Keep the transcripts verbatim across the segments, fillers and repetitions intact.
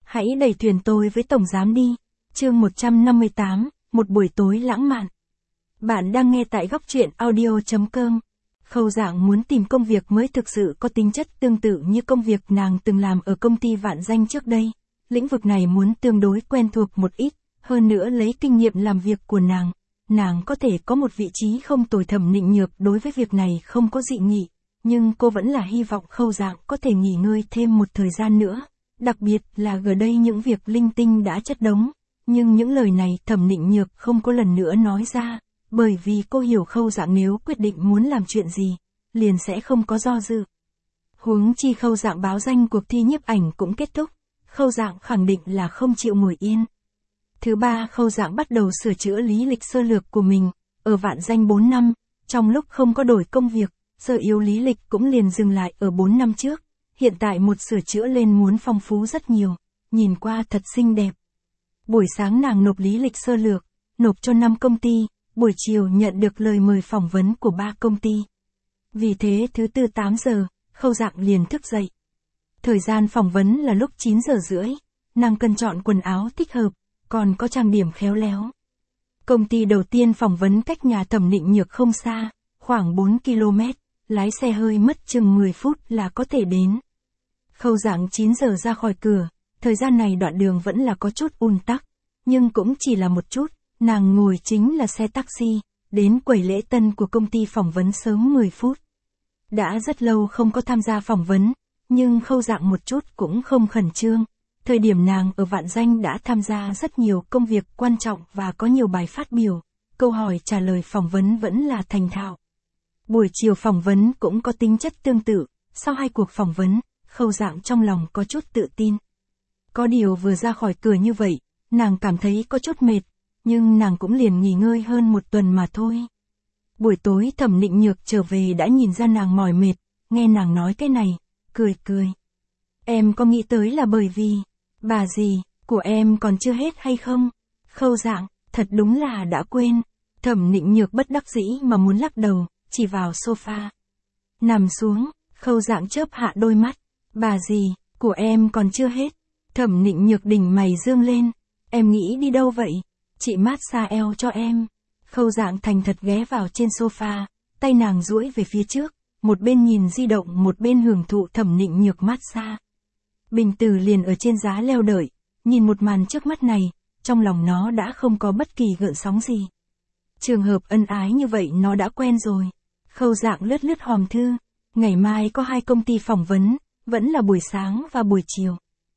Hãy đẩy thuyền tôi với tổng giám đi. Chương một trăm năm mươi tám, một buổi tối lãng mạn. Bạn đang nghe tại góc truyện audio chấm com. Khâu Dạng muốn tìm công việc mới thực sự có tính chất tương tự như công việc nàng từng làm ở công ty Vạn Danh trước đây. Lĩnh vực này muốn tương đối quen thuộc một ít, hơn nữa lấy kinh nghiệm làm việc của nàng. Nàng có thể có một vị trí không tồi. Thẩm Nịnh Nhược đối với việc này không có dị nghị, nhưng cô vẫn là hy vọng Khâu Dạng có thể nghỉ ngơi thêm một thời gian nữa. Đặc biệt là gần đây những việc linh tinh đã chất đống, nhưng những lời này Thẩm Nịnh Nhược không có lần nữa nói ra, bởi vì cô hiểu Khâu Dạng nếu quyết định muốn làm chuyện gì, liền sẽ không có do dự. Huống chi Khâu Dạng báo danh cuộc thi nhiếp ảnh cũng kết thúc, Khâu Dạng khẳng định là không chịu ngồi yên. Thứ ba, Khâu Dạng bắt đầu sửa chữa lý lịch sơ lược của mình, ở Vạn Danh bốn năm, trong lúc không có đổi công việc, sơ yếu lý lịch cũng liền dừng lại ở bốn năm trước. Hiện tại một sửa chữa lên muốn phong phú rất nhiều, nhìn qua thật xinh đẹp. Buổi sáng nàng nộp lý lịch sơ lược, nộp cho năm công ty, buổi chiều nhận được lời mời phỏng vấn của ba công ty. Vì thế thứ tư tám giờ, Khâu Dạng liền thức dậy. Thời gian phỏng vấn là lúc chín giờ rưỡi, nàng cần chọn quần áo thích hợp, còn có trang điểm khéo léo. Công ty đầu tiên phỏng vấn cách nhà Thẩm Nịnh Nhược không xa, khoảng bốn ki lô mét, lái xe hơi mất chừng mười phút là có thể đến. Khâu Dạng chín giờ ra khỏi cửa, thời gian này đoạn đường vẫn là có chút ùn tắc, nhưng cũng chỉ là một chút, nàng ngồi chính là xe taxi, đến quầy lễ tân của công ty phỏng vấn sớm mười phút. Đã rất lâu không có tham gia phỏng vấn, nhưng Khâu Dạng một chút cũng không khẩn trương. Thời điểm nàng ở Vạn Danh đã tham gia rất nhiều công việc quan trọng và có nhiều bài phát biểu, câu hỏi trả lời phỏng vấn vẫn là thành thạo. Buổi chiều phỏng vấn cũng có tính chất tương tự, sau hai cuộc phỏng vấn, Khâu Dạng trong lòng có chút tự tin. Có điều vừa ra khỏi cửa như vậy, nàng cảm thấy có chút mệt, nhưng nàng cũng liền nghỉ ngơi hơn một tuần mà thôi. Buổi tối Thẩm Nịnh Nhược trở về đã nhìn ra nàng mỏi mệt, nghe nàng nói cái này, cười cười. Em có nghĩ tới là bởi vì, bà dì, của em còn chưa hết hay không? Khâu Dạng, thật đúng là đã quên. Thẩm Nịnh Nhược bất đắc dĩ mà muốn lắc đầu, chỉ vào sofa. Nằm xuống, Khâu Dạng chớp hạ đôi mắt. Bà dì, của em còn chưa hết. Thẩm Nịnh Nhược đỉnh mày dương lên. Em nghĩ đi đâu vậy? Chị massage eo cho em. Khâu Dạng thành thật ghé vào trên sofa, tay nàng duỗi về phía trước, một bên nhìn di động một bên hưởng thụ Thẩm Nịnh Nhược massage. Bình Tử liền ở trên giá leo đợi, nhìn một màn trước mắt này, trong lòng nó đã không có bất kỳ gợn sóng gì. Trường hợp ân ái như vậy nó đã quen rồi. Khâu Dạng lướt lướt hòm thư, ngày mai có hai công ty phỏng vấn, vẫn là buổi sáng và buổi chiều.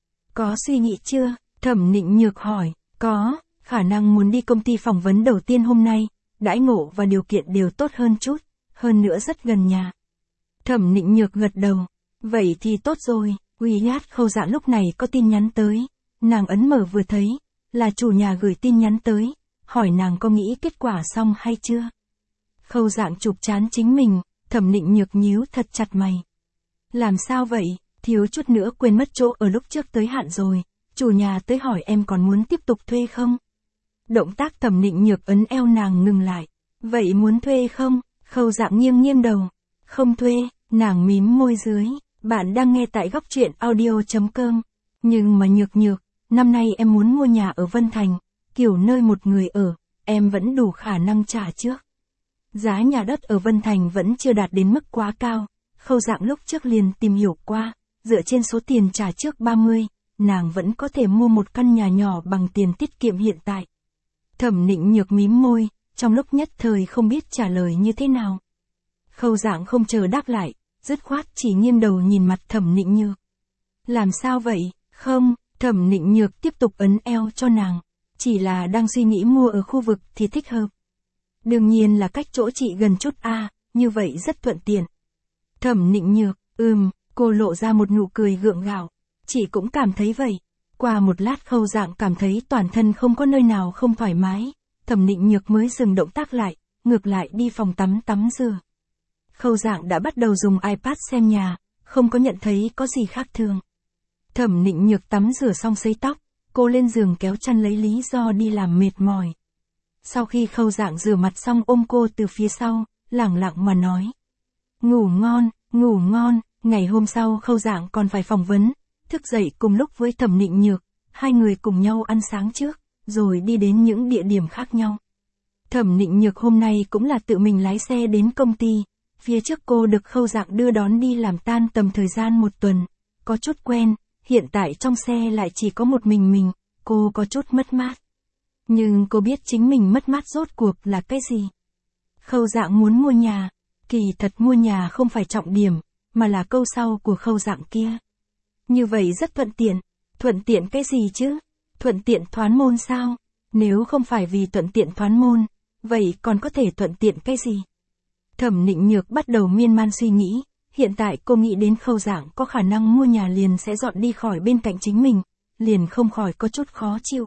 Có suy nghĩ chưa? Thẩm Nịnh Nhược hỏi. Có, khả năng muốn đi công ty phỏng vấn đầu tiên hôm nay, đãi ngộ và điều kiện đều tốt hơn chút, hơn nữa rất gần nhà. Thẩm Nịnh Nhược gật đầu. Vậy thì tốt rồi. Wyatt Khâu Dạng lúc này có tin nhắn tới, nàng ấn mở vừa thấy, là chủ nhà gửi tin nhắn tới, hỏi nàng có nghĩ kết quả xong hay chưa. Khâu Dạng chụp trán chính mình, Thẩm Nịnh Nhược nhíu thật chặt mày. Làm sao vậy, thiếu chút nữa quên mất chỗ ở lúc trước tới hạn rồi, chủ nhà tới hỏi em còn muốn tiếp tục thuê không? Động tác Thẩm Nịnh Nhược ấn eo nàng ngừng lại. Vậy muốn thuê không? Khâu Dạng nghiêng nghiêng đầu. Không thuê, nàng mím môi dưới. Bạn đang nghe tại góc truyện audio chấm com. Nhưng mà Nhược Nhược, năm nay em muốn mua nhà ở Vân Thành, kiểu nơi một người ở, em vẫn đủ khả năng trả trước. Giá nhà đất ở Vân Thành vẫn chưa đạt đến mức quá cao, Khâu Dạng lúc trước liền tìm hiểu qua, dựa trên số tiền trả trước ba mươi, nàng vẫn có thể mua một căn nhà nhỏ bằng tiền tiết kiệm hiện tại. Thẩm Nịnh Nhược mím môi, trong lúc nhất thời không biết trả lời như thế nào. Khâu Dạng không chờ đáp lại, dứt khoát chỉ nghiêng đầu nhìn mặt Thẩm Nịnh Nhược. Làm sao vậy? Không, Thẩm Nịnh Nhược tiếp tục ấn eo cho nàng, chỉ là đang suy nghĩ mua ở khu vực thì thích hợp. Đương nhiên là cách chỗ chị gần chút a, à, như vậy rất thuận tiện. Thẩm Nịnh Nhược, ừm, cô lộ ra một nụ cười gượng gạo, chị cũng cảm thấy vậy. Qua một lát Khâu Dạng cảm thấy toàn thân không có nơi nào không thoải mái, Thẩm Nịnh Nhược mới dừng động tác lại, ngược lại đi phòng tắm tắm rửa. Khâu Dạng đã bắt đầu dùng iPad xem nhà, không có nhận thấy có gì khác thường. Thẩm Nịnh Nhược tắm rửa xong sấy tóc, cô lên giường kéo chăn lấy lý do đi làm mệt mỏi. Sau khi Khâu Dạng rửa mặt xong ôm cô từ phía sau, lẳng lặng mà nói. Ngủ ngon, ngủ ngon. Ngày hôm sau Khâu Dạng còn phải phỏng vấn, thức dậy cùng lúc với Thẩm Nịnh Nhược, hai người cùng nhau ăn sáng trước, rồi đi đến những địa điểm khác nhau. Thẩm Nịnh Nhược hôm nay cũng là tự mình lái xe đến công ty, phía trước cô được Khâu Dạng đưa đón đi làm tan tầm thời gian một tuần, có chút quen, hiện tại trong xe lại chỉ có một mình mình, cô có chút mất mát. Nhưng cô biết chính mình mất mát rốt cuộc là cái gì. Khâu Dạng muốn mua nhà, kỳ thật mua nhà không phải trọng điểm, mà là câu sau của Khâu Dạng kia. Như vậy rất thuận tiện, thuận tiện cái gì chứ? Thuận tiện thoán môn sao? Nếu không phải vì thuận tiện thoán môn, vậy còn có thể thuận tiện cái gì? Thẩm Nịnh Nhược bắt đầu miên man suy nghĩ, hiện tại cô nghĩ đến Khâu Dạng có khả năng mua nhà liền sẽ dọn đi khỏi bên cạnh chính mình, liền không khỏi có chút khó chịu.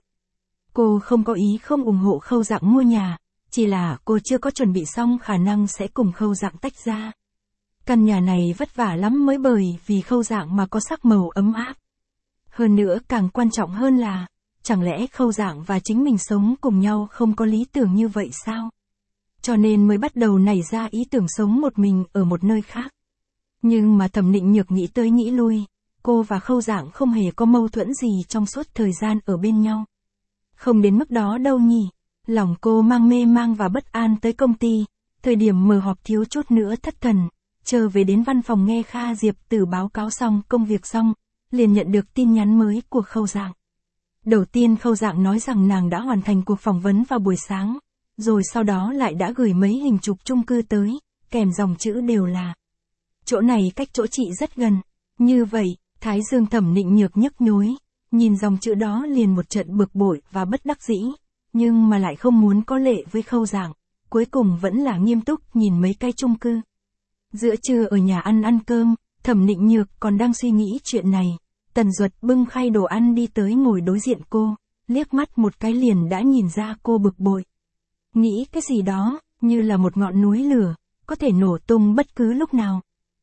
Cô không có ý không ủng hộ Khâu Dạng mua nhà, chỉ là cô chưa có chuẩn bị xong khả năng sẽ cùng Khâu Dạng tách ra. Căn nhà này vất vả lắm mới bởi vì Khâu Dạng mà có sắc màu ấm áp. Hơn nữa càng quan trọng hơn là, chẳng lẽ Khâu Dạng và chính mình sống cùng nhau không có lý tưởng như vậy sao? Cho nên mới bắt đầu nảy ra ý tưởng sống một mình ở một nơi khác. Nhưng mà Thẩm Nịnh Nhược nghĩ tới nghĩ lui, cô và Khâu Dạng không hề có mâu thuẫn gì trong suốt thời gian ở bên nhau. Không đến mức đó đâu nhỉ, lòng cô mang mê mang và bất an tới công ty, thời điểm mở họp thiếu chút nữa thất thần, chờ về đến văn phòng nghe Kha Diệp Tử báo cáo xong công việc xong, liền nhận được tin nhắn mới của Khâu Dạng. Đầu tiên Khâu Dạng nói rằng nàng đã hoàn thành cuộc phỏng vấn vào buổi sáng, rồi sau đó lại đã gửi mấy hình chụp chung cư tới, kèm dòng chữ đều là chỗ này cách chỗ chị rất gần. Như vậy, thái dương Thẩm Nịnh Nhược nhức nhối, nhìn dòng chữ đó liền một trận bực bội và bất đắc dĩ, nhưng mà lại không muốn có lệ với Khâu Dạng, cuối cùng vẫn là nghiêm túc nhìn mấy cái chung cư. Giữa trưa ở nhà ăn ăn cơm, Thẩm Nịnh Nhược còn đang suy nghĩ chuyện này, Tần Duật bưng khay đồ ăn đi tới ngồi đối diện cô, liếc mắt một cái liền đã nhìn ra cô bực bội. Nghĩ cái gì đó, như là một ngọn núi lửa, có thể nổ tung bất cứ lúc nào.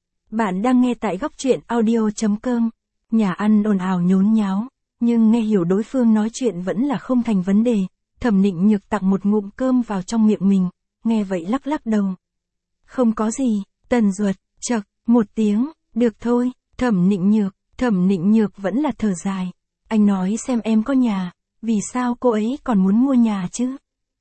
Bạn đang nghe tại góc truyện audio chấm com, nhà ăn ồn ào nhốn nháo, nhưng nghe hiểu đối phương nói chuyện vẫn là không thành vấn đề. Thẩm Nịnh Nhược tặng một ngụm cơm vào trong miệng mình, nghe vậy lắc lắc đầu. Không có gì, Tần Duật, chậc, một tiếng, được thôi, Thẩm Nịnh Nhược, Thẩm Nịnh Nhược vẫn là thở dài. Anh nói xem em có nhà, vì sao cô ấy còn muốn mua nhà chứ?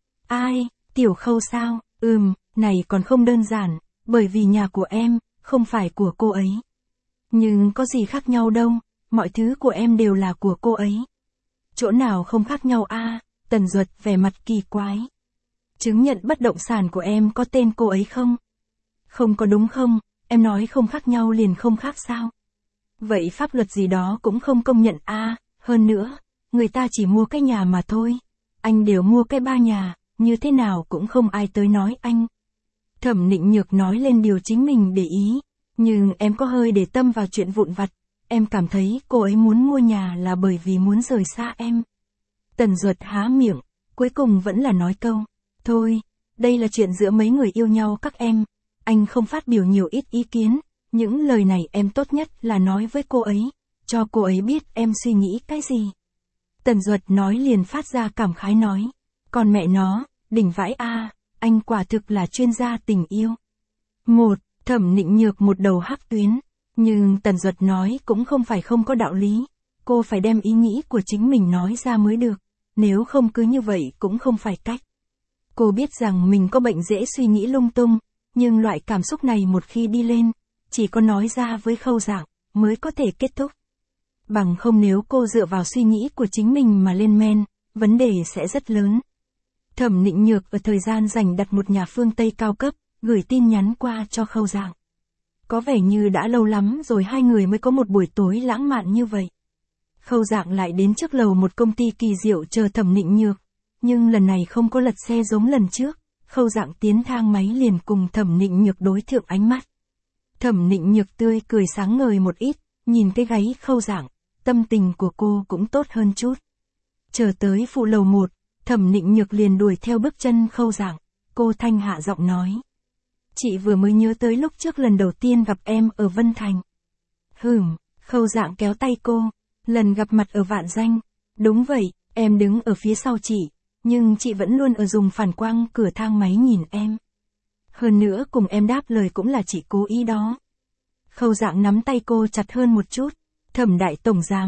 Ai, Tiểu Khâu sao? Ừm, này còn không đơn giản, bởi vì nhà của em, không phải của cô ấy. Nhưng có gì khác nhau đâu, mọi thứ của em đều là của cô ấy. Chỗ nào không khác nhau a? À? Tần Duật vẻ mặt kỳ quái. Chứng nhận bất động sản của em có tên cô ấy không? Không có đúng không, em nói không khác nhau liền không khác sao? Vậy pháp luật gì đó cũng không công nhận a, à? Hơn nữa, người ta chỉ mua cái nhà mà thôi. Anh đều mua cái ba nhà, như thế nào cũng không ai tới nói anh. Thẩm Nịnh Nhược nói lên điều chính mình để ý, nhưng em có hơi để tâm vào chuyện vụn vặt, em cảm thấy cô ấy muốn mua nhà là bởi vì muốn rời xa em. Tần Duật há miệng, cuối cùng vẫn là nói câu, thôi, đây là chuyện giữa mấy người yêu nhau các em, anh không phát biểu nhiều ít ý kiến, những lời này em tốt nhất là nói với cô ấy, cho cô ấy biết em suy nghĩ cái gì. Tần Duật nói liền phát ra cảm khái nói, còn mẹ nó, đỉnh vãi a, à, anh quả thực là chuyên gia tình yêu. Một, Thẩm Nịnh Nhược một đầu hắc tuyến, nhưng Tần Duật nói cũng không phải không có đạo lý, cô phải đem ý nghĩ của chính mình nói ra mới được, nếu không cứ như vậy cũng không phải cách. Cô biết rằng mình có bệnh dễ suy nghĩ lung tung, nhưng loại cảm xúc này một khi đi lên, chỉ có nói ra với Khâu Dạng mới có thể kết thúc. Bằng không nếu cô dựa vào suy nghĩ của chính mình mà lên men, vấn đề sẽ rất lớn. Thẩm Nịnh Nhược ở thời gian rảnh đặt một nhà phương Tây cao cấp, gửi tin nhắn qua cho Khâu Dạng. Có vẻ như đã lâu lắm rồi hai người mới có một buổi tối lãng mạn như vậy. Khâu Dạng lại đến trước lầu một công ty kỳ diệu chờ Thẩm Nịnh Nhược, nhưng lần này không có lật xe giống lần trước, Khâu Dạng tiến thang máy liền cùng Thẩm Nịnh Nhược đối thượng ánh mắt. Thẩm Nịnh Nhược tươi cười sáng ngời một ít, nhìn cái gáy Khâu Dạng, tâm tình của cô cũng tốt hơn chút. Chờ tới phụ lầu một, Thẩm Nịnh Nhược liền đuổi theo bước chân Khâu Dạng, cô thanh hạ giọng nói. Chị vừa mới nhớ tới lúc trước lần đầu tiên gặp em ở Vân Thành. Hửm, Khâu Dạng kéo tay cô, lần gặp mặt ở Vạn Danh. Đúng vậy, em đứng ở phía sau chị, nhưng chị vẫn luôn ở dùng phản quang cửa thang máy nhìn em. Hơn nữa cùng em đáp lời cũng là chị cố ý đó. Khâu Dạng nắm tay cô chặt hơn một chút. Thẩm đại tổng giám,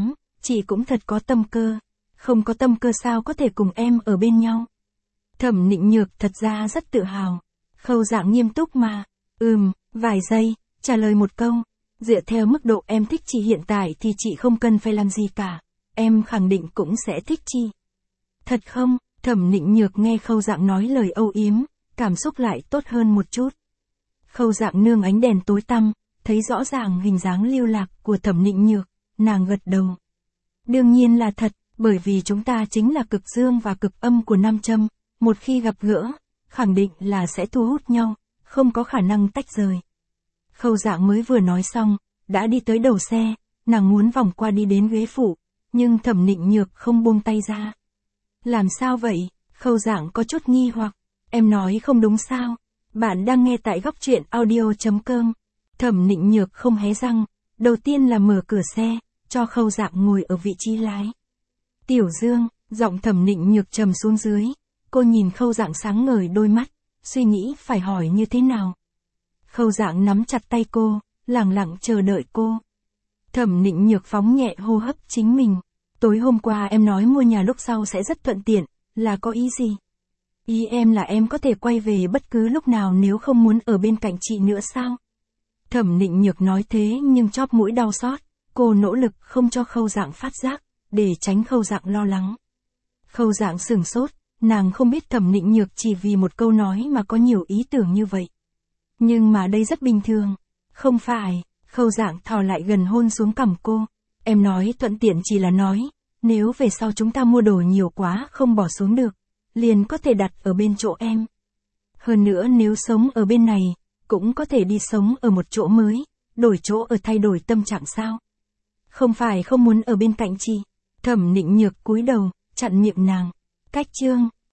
chị cũng thật có tâm cơ. Không có tâm cơ sao có thể cùng em ở bên nhau. Thẩm Nịnh Nhược thật ra rất tự hào. Khâu Dạng nghiêm túc mà. Ừm, vài giây, trả lời một câu. Dựa theo mức độ em thích chị hiện tại thì chị không cần phải làm gì cả. Em khẳng định cũng sẽ thích chị. Thật không? Thẩm Nịnh Nhược nghe Khâu Dạng nói lời âu yếm, cảm xúc lại tốt hơn một chút. Khâu Dạng nương ánh đèn tối tăm, thấy rõ ràng hình dáng lưu lạc của Thẩm Nịnh Nhược, nàng gật đầu. Đương nhiên là thật, bởi vì chúng ta chính là cực dương và cực âm của nam châm, một khi gặp gỡ, khẳng định là sẽ thu hút nhau, không có khả năng tách rời. Khâu Dạng mới vừa nói xong, đã đi tới đầu xe, nàng muốn vòng qua đi đến ghế phụ, nhưng Thẩm Nịnh Nhược không buông tay ra. Làm sao vậy? Khâu Dạng có chút nghi hoặc. Em nói không đúng sao? Bạn đang nghe tại góc truyện audio.com. Thẩm Nịnh Nhược không hé răng, đầu tiên là mở cửa xe, cho Khâu Dạng ngồi ở vị trí lái. Tiểu Dương, giọng Thẩm Nịnh Nhược trầm xuống dưới, cô nhìn Khâu Dạng sáng ngời đôi mắt, suy nghĩ phải hỏi như thế nào. Khâu Dạng nắm chặt tay cô, lẳng lặng chờ đợi cô. Thẩm Nịnh Nhược phóng nhẹ hô hấp chính mình. Tối hôm qua em nói mua nhà lúc sau sẽ rất thuận tiện, là có ý gì? Ý em là em có thể quay về bất cứ lúc nào nếu không muốn ở bên cạnh chị nữa sao? Thẩm Nịnh Nhược nói thế nhưng chóp mũi đau xót, cô nỗ lực không cho Khâu Dạng phát giác, để tránh Khâu Dạng lo lắng. Khâu Dạng sửng sốt, nàng không biết Thẩm Nịnh Nhược chỉ vì một câu nói mà có nhiều ý tưởng như vậy. Nhưng mà đây rất bình thường. Không phải, Khâu Dạng thò lại gần hôn xuống cằm cô. Em nói thuận tiện chỉ là nói, nếu về sau chúng ta mua đồ nhiều quá không bỏ xuống được, liền có thể đặt ở bên chỗ em. Hơn nữa nếu sống ở bên này, cũng có thể đi sống ở một chỗ mới, đổi chỗ ở thay đổi tâm trạng sao? Không phải không muốn ở bên cạnh chị. Thẩm Nịnh Nhược cúi đầu, chặn miệng nàng. Cách chương